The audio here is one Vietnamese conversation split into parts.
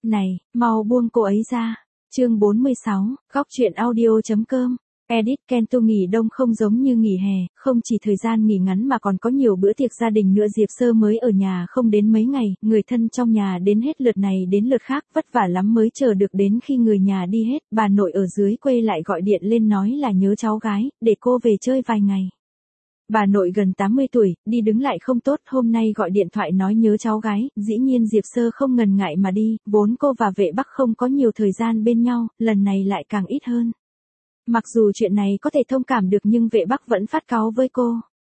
Này, mau buông cô ấy ra. Chương 46, góc truyện audio.com. Edit Kento nghỉ đông không giống như nghỉ hè, không chỉ thời gian nghỉ ngắn mà còn có nhiều bữa tiệc gia đình nữa. Diệp Sơ mới ở nhà không đến mấy ngày, người thân trong nhà đến hết lượt này đến lượt khác, vất vả lắm mới chờ được đến khi người nhà đi hết. Bà nội ở dưới quê lại gọi điện lên nói là nhớ cháu gái, để cô về chơi vài ngày. Bà nội gần 80 tuổi, đi đứng lại không tốt, hôm nay gọi điện thoại nói nhớ cháu gái, dĩ nhiên Diệp Sơ không ngần ngại mà đi, vốn cô và Vệ Bắc không có nhiều thời gian bên nhau, lần này lại càng ít hơn. Mặc dù chuyện này có thể thông cảm được nhưng Vệ Bắc vẫn phát cáu với cô.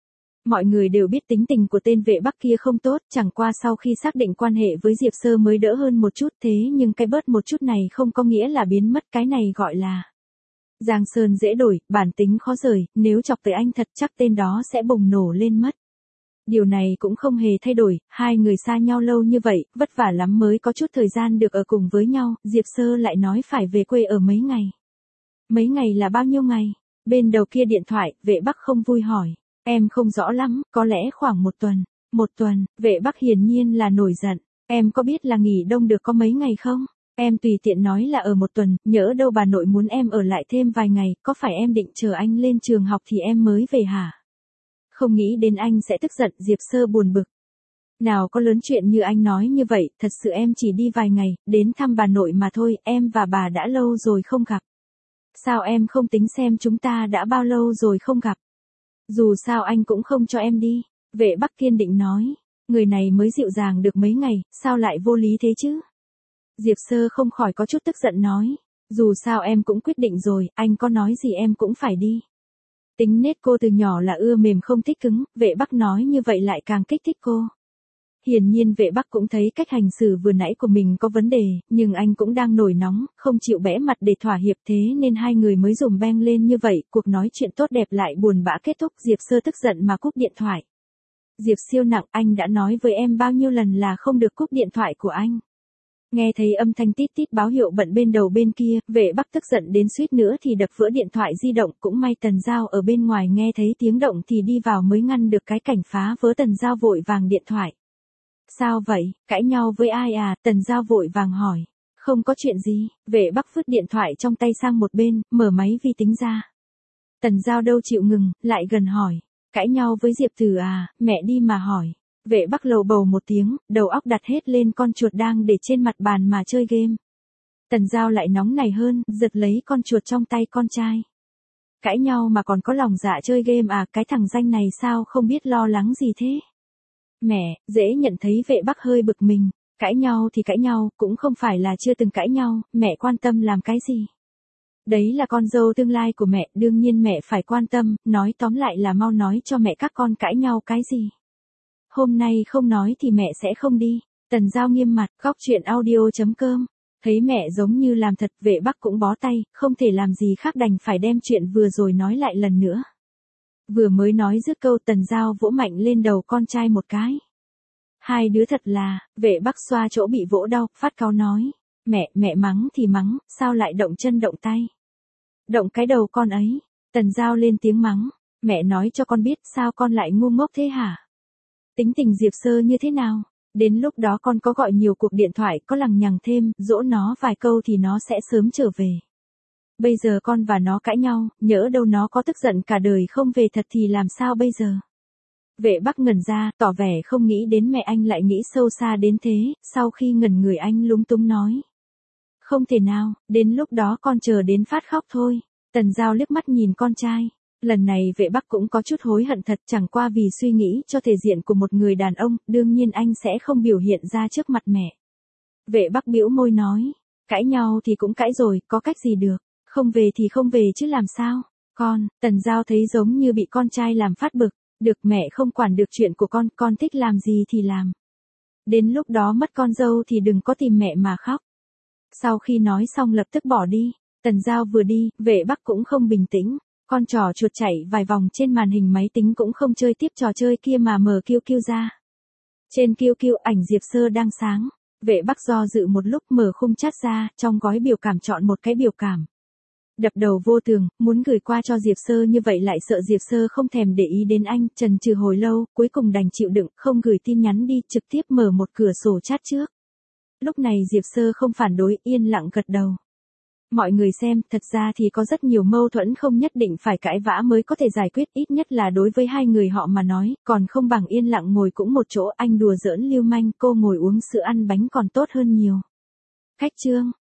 Mọi người đều biết tính tình của tên Vệ Bắc kia không tốt, chẳng qua sau khi xác định quan hệ với Diệp Sơ mới đỡ hơn một chút, thế nhưng cái bớt một chút này không có nghĩa là biến mất, cái này gọi là Giang sơn dễ đổi, bản tính khó rời, nếu chọc tới anh thật chắc tên đó sẽ bùng nổ lên mất. Điều này cũng không hề thay đổi, hai người xa nhau lâu như vậy, vất vả lắm mới có chút thời gian được ở cùng với nhau, Diệp Sơ lại nói phải về quê ở mấy ngày. Mấy ngày là bao nhiêu ngày? Bên đầu kia điện thoại, Vệ Bắc không vui hỏi. Em không rõ lắm, có lẽ khoảng một tuần. Một tuần, Vệ Bắc hiển nhiên là nổi giận. Em có biết là nghỉ đông được có mấy ngày không? Em tùy tiện nói là ở một tuần, nhỡ đâu bà nội muốn em ở lại thêm vài ngày, có phải em định chờ anh lên trường học thì em mới về hả? Không nghĩ đến anh sẽ tức giận, Diệp Sơ buồn bực. Nào có lớn chuyện như anh nói như vậy, thật sự em chỉ đi vài ngày, đến thăm bà nội mà thôi, em và bà đã lâu rồi không gặp. Sao em không tính xem chúng ta đã bao lâu rồi không gặp? Dù sao anh cũng không cho em đi. Vệ Bắc kiên định nói, người này mới dịu dàng được mấy ngày, sao lại vô lý thế chứ? Diệp Sơ không khỏi có chút tức giận nói, dù sao em cũng quyết định rồi, anh có nói gì em cũng phải đi. Tính nết cô từ nhỏ là ưa mềm không thích cứng, Vệ Bắc nói như vậy lại càng kích thích cô. Hiển nhiên Vệ Bắc cũng thấy cách hành xử vừa nãy của mình có vấn đề, nhưng anh cũng đang nổi nóng, không chịu bẽ mặt để thỏa hiệp, thế nên hai người mới dùm beng lên như vậy, cuộc nói chuyện tốt đẹp lại buồn bã kết thúc. Diệp Sơ tức giận mà cúp điện thoại. Diệp siêu nặng, anh đã nói với em bao nhiêu lần là không được cúp điện thoại của anh. Nghe thấy âm thanh tít tít báo hiệu bận bên đầu bên kia, Vệ Bắc tức giận đến suýt nữa thì đập vỡ điện thoại di động, cũng may Tần Giao ở bên ngoài nghe thấy tiếng động thì đi vào mới ngăn được cái cảnh phá vỡ. Tần Giao vội vàng điện thoại. Sao vậy, cãi nhau với ai à? Tần Giao vội vàng hỏi. Không có chuyện gì, Vệ Bắc vứt điện thoại trong tay sang một bên, mở máy vi tính ra. Tần Giao đâu chịu ngừng, lại gần hỏi. Cãi nhau với Diệp Tử à, mẹ đi mà hỏi. Vệ Bắc lầu bầu một tiếng, đầu óc đặt hết lên con chuột đang để trên mặt bàn mà chơi game. Tần Giao lại nóng này hơn, giật lấy con chuột trong tay con trai. Cãi nhau mà còn có lòng dạ chơi game à, cái thằng danh này sao không biết lo lắng gì thế? Mẹ, dễ nhận thấy Vệ Bắc hơi bực mình, cãi nhau thì cãi nhau, cũng không phải là chưa từng cãi nhau, mẹ quan tâm làm cái gì? Đấy là con dâu tương lai của mẹ, đương nhiên mẹ phải quan tâm, nói tóm lại là mau nói cho mẹ các con cãi nhau cái gì. Hôm nay không nói thì mẹ sẽ không đi. Tần Giao nghiêm mặt, góc truyện audio.com. Thấy mẹ giống như làm thật, Vệ Bắc cũng bó tay, không thể làm gì khác đành phải đem chuyện vừa rồi nói lại lần nữa. Vừa mới nói dứt câu Tần Giao vỗ mạnh lên đầu con trai một cái. Hai đứa thật là, Vệ Bắc xoa chỗ bị vỗ đau, phát cáu nói. Mẹ mắng thì mắng, sao lại động chân động tay? Động cái đầu con ấy. Tần Giao lên tiếng mắng. Mẹ nói cho con biết sao con lại ngu ngốc thế hả? Tính tình Diệp Sơ như thế nào? Đến lúc đó con có gọi nhiều cuộc điện thoại, có lằng nhằng thêm, dỗ nó vài câu thì nó sẽ sớm trở về. Bây giờ con và nó cãi nhau, nhỡ đâu nó có tức giận cả đời không về thật thì làm sao bây giờ? Vệ Bắc ngẩn ra, tỏ vẻ không nghĩ đến mẹ anh lại nghĩ sâu xa đến thế, sau khi ngẩn người anh lúng túng nói. Không thể nào, đến lúc đó con chờ đến phát khóc thôi. Tần Giao liếc mắt nhìn con trai. Lần này Vệ Bắc cũng có chút hối hận thật, chẳng qua vì suy nghĩ cho thể diện của một người đàn ông, đương nhiên anh sẽ không biểu hiện ra trước mặt mẹ. Vệ Bắc bĩu môi nói, cãi nhau thì cũng cãi rồi, có cách gì được, không về thì không về chứ làm sao. Tần Giao thấy giống như bị con trai làm phát bực, được mẹ không quản được chuyện của con thích làm gì thì làm. Đến lúc đó mất con dâu thì đừng có tìm mẹ mà khóc. Sau khi nói xong lập tức bỏ đi, Tần Giao vừa đi, Vệ Bắc cũng không bình tĩnh. Con trò chuột chạy vài vòng trên màn hình máy tính cũng không chơi tiếp trò chơi kia mà mở QQ ra. Trên QQ ảnh Diệp Sơ đang sáng. Vệ Bắc do dự một lúc mở khung chat ra, trong gói biểu cảm chọn một cái biểu cảm. Đập đầu vô tường, muốn gửi qua cho Diệp Sơ như vậy lại sợ Diệp Sơ không thèm để ý đến anh, chần chừ hồi lâu, cuối cùng đành chịu đựng, không gửi tin nhắn đi, trực tiếp mở một cửa sổ chat trước. Lúc này Diệp Sơ không phản đối, yên lặng gật đầu. Mọi người xem, thật ra thì có rất nhiều mâu thuẫn không nhất định phải cãi vã mới có thể giải quyết, ít nhất là đối với hai người họ mà nói, còn không bằng yên lặng ngồi cũng một chỗ, anh đùa giỡn lưu manh, cô ngồi uống sữa ăn bánh còn tốt hơn nhiều. Khách Trương,